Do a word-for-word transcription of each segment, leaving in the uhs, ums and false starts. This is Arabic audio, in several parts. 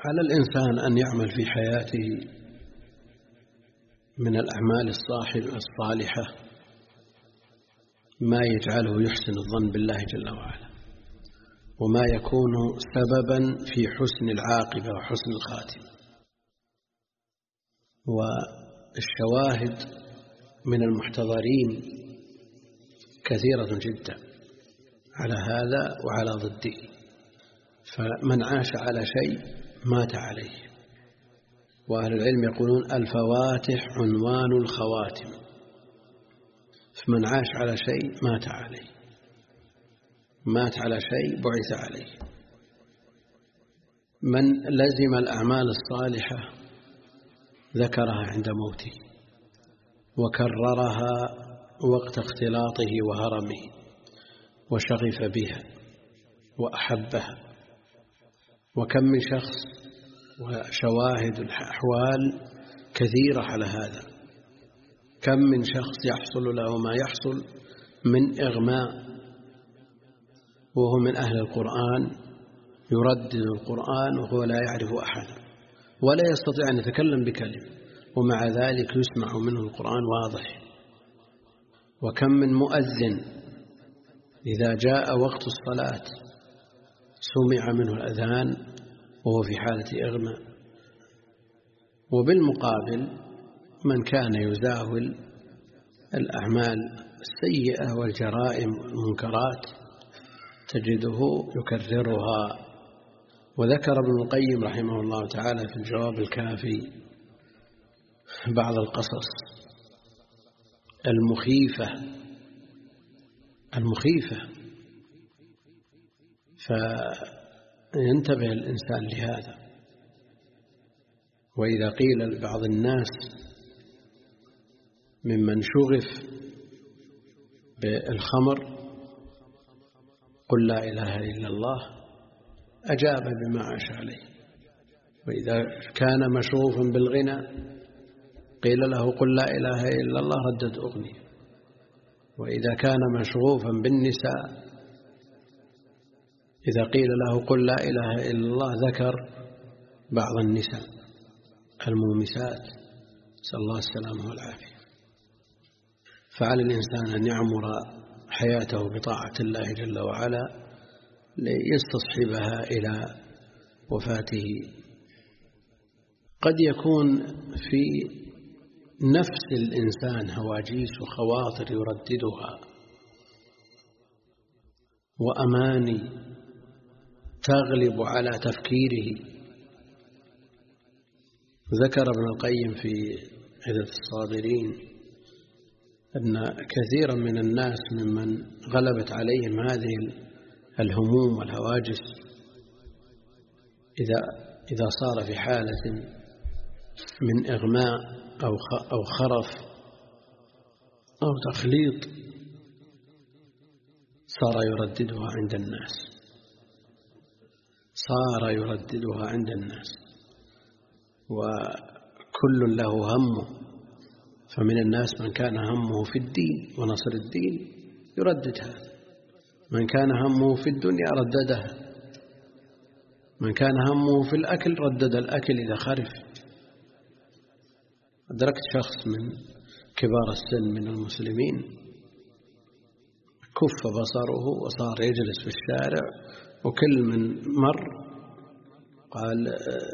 على الإنسان أن يعمل في حياته من الأعمال الصالحة ما يجعله يحسن الظن بالله جل وعلا، وما يكون سببا في حسن العاقبة وحسن الخاتمة. والشواهد من المحتضرين كثيرة جدا على هذا وعلى ضده، فمن عاش على شيء مات عليه. وأهل العلم يقولون الفواتح عنوان الخواتم، فمن عاش على شيء مات عليه، مات على شيء بعث عليه. من لزم الأعمال الصالحة ذكرها عند موته وكررها وقت اختلاطه وهرمه وشغف بها وأحبها. وكم من شخص وشواهد الأحوال كثيرة على هذا. كم من شخص يحصل له ما يحصل من إغماء وهو من أهل القرآن، يردد القرآن وهو لا يعرف أحدا ولا يستطيع أن يتكلم بكلمة، ومع ذلك يسمع منه القرآن واضح. وكم من مؤذن إذا جاء وقت الصلاة سمع منه الأذان وهو في حالة إغماء. وبالمقابل من كان يزاول الأعمال السيئة والجرائم والمنكرات تجده يكررها. وذكر ابن القيم رحمه الله تعالى في الجواب الكافي بعض القصص المخيفة المخيفة فينتبه الإنسان لهذا. وإذا قيل لبعض الناس ممن شغف بالخمر قل لا إله إلا الله أجاب بما عاش عليه. وإذا كان مشغوفا بالغنى قيل له قل لا إله إلا الله ردد أغنية. وإذا كان مشغوفا بالنساء إذا قيل له قل لا إله إلا الله ذكر بعض النساء المومسات، نسأل الله السلامة والعافية. فعلى الإنسان أن يعمر حياته بطاعة الله جل وعلا ليستصحبها إلى وفاته. قد يكون في نفس الإنسان هواجيس وخواطر يرددها وأماني تغلب على تفكيره. ذكر ابن القيم في عدة الصابرين أن كثيرا من الناس ممن غلبت عليهم هذه الهموم والهواجس إذا إذا صار في حالة من إغماء أو أو خرف أو تخليط صار يرددها عند الناس صار يرددها عند الناس وكل له همه. فمن الناس من كان همه في الدين ونصر الدين يردد هذا، من كان همه في الدنيا رددها، من كان همه في الأكل ردد الأكل إذا خرف. أدركت شخص من كبار السن من المسلمين كف بصره وصار يجلس في الشارع، وكل من مر قال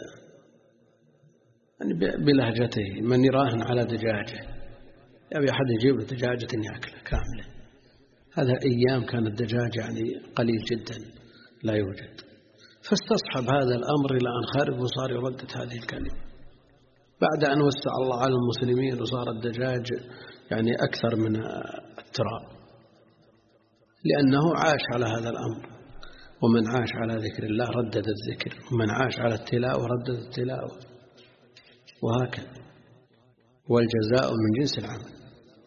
يعني بلهجته من يراهن على دجاجة، يبي أحد يجيب له دجاجة يأكلها كاملة. هذا أيام كان الدجاج يعني قليل جدا لا يوجد. فاستصحب هذا الأمر إلى أن خرب وصار يردد هذه الكلمة بعد أن وسع الله على المسلمين وصار الدجاج يعني أكثر من التراب، لأنه عاش على هذا الأمر. ومن عاش على ذكر الله ردد الذكر، ومن عاش على التلاوة ردد التلاوة، وهكذا. والجزاء من جنس العمل.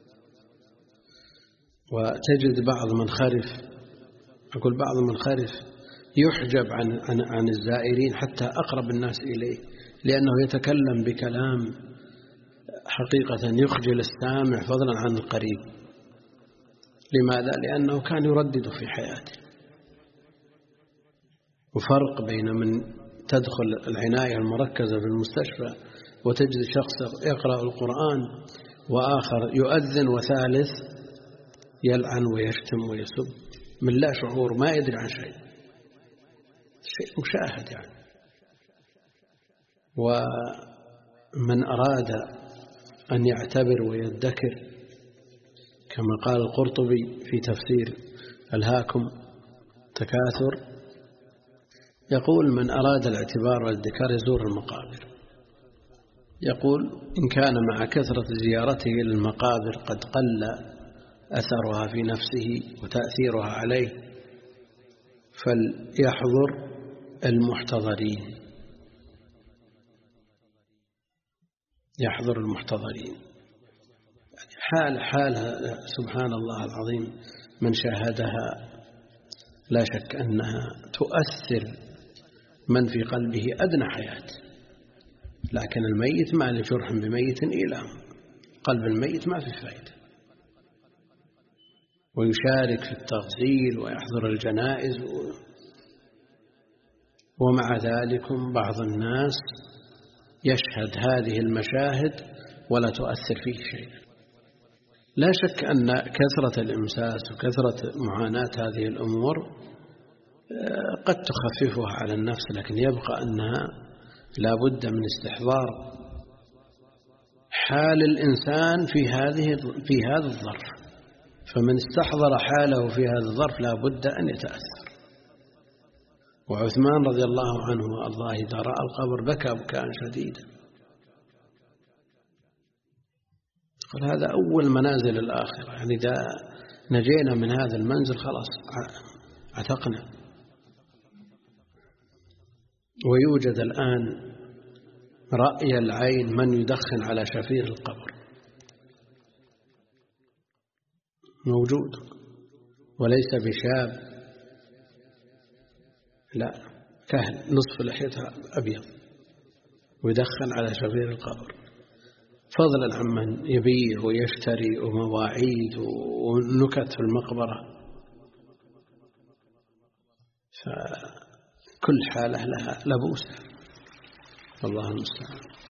وتجد بعض من خرف، أقول بعض من خرف يحجب عن, عن, عن الزائرين حتى أقرب الناس إليه، لأنه يتكلم بكلام حقيقة يخجل السامع فضلا عن القريب. لماذا؟ لأنه كان يردد في حياته. وفرق بين من تدخل العناية المركزة في المستشفى وتجد شخص يقرأ القرآن وآخر يؤذن وثالث يلعن ويشتم ويسب من لا شعور، ما يدري عن شيء، شيء مشاهد يعني. ومن أراد أن يعتبر ويدكر كما قال القرطبي في تفسير ألهاكم تكاثر، يقول من أراد الاعتبار والذكر يزور المقابر. يقول إن كان مع كثرة زيارته للمقابر قد قل أثرها في نفسه وتأثيرها عليه فليحضر المحتضرين، يحضر المحتضرين. حال حالها سبحان الله العظيم من شاهدها لا شك أنها تؤثر من في قلبه أدنى حياة، لكن الميت ما له جرح بميت إيلام، قلب الميت ما في فائدة. ويشارك في التغسيل ويحضر الجنائز، ومع ذلك بعض الناس يشهد هذه المشاهد ولا تؤثر فيه شيء. لا شك أن كثرة الإمساس وكثرة معاناة هذه الأمور قد تخففها على النفس، لكن يبقى أنها لا بد من استحضار حال الإنسان في هذه في هذا الظرف، فمن استحضر حاله في هذا الظرف لا بد أن يتأثر. وعثمان رضي الله عنه وأرضاه إذا رأى القبر بكى بكاء شديدا، قال هذا أول منازل الآخرة، يعني إذا نجينا من هذا المنزل خلاص عتقنا. ويوجد الآن رأي العين من يدخن على شفير القبر، موجود، وليس بشاب، لا كهل نصف لحيتها أبيض ويدخن على شفير القبر، فضلا عمن يبيع ويشتري ومواعيد ونكت في المقبرة. فكل حالة لها لبوسها، والله المستعان.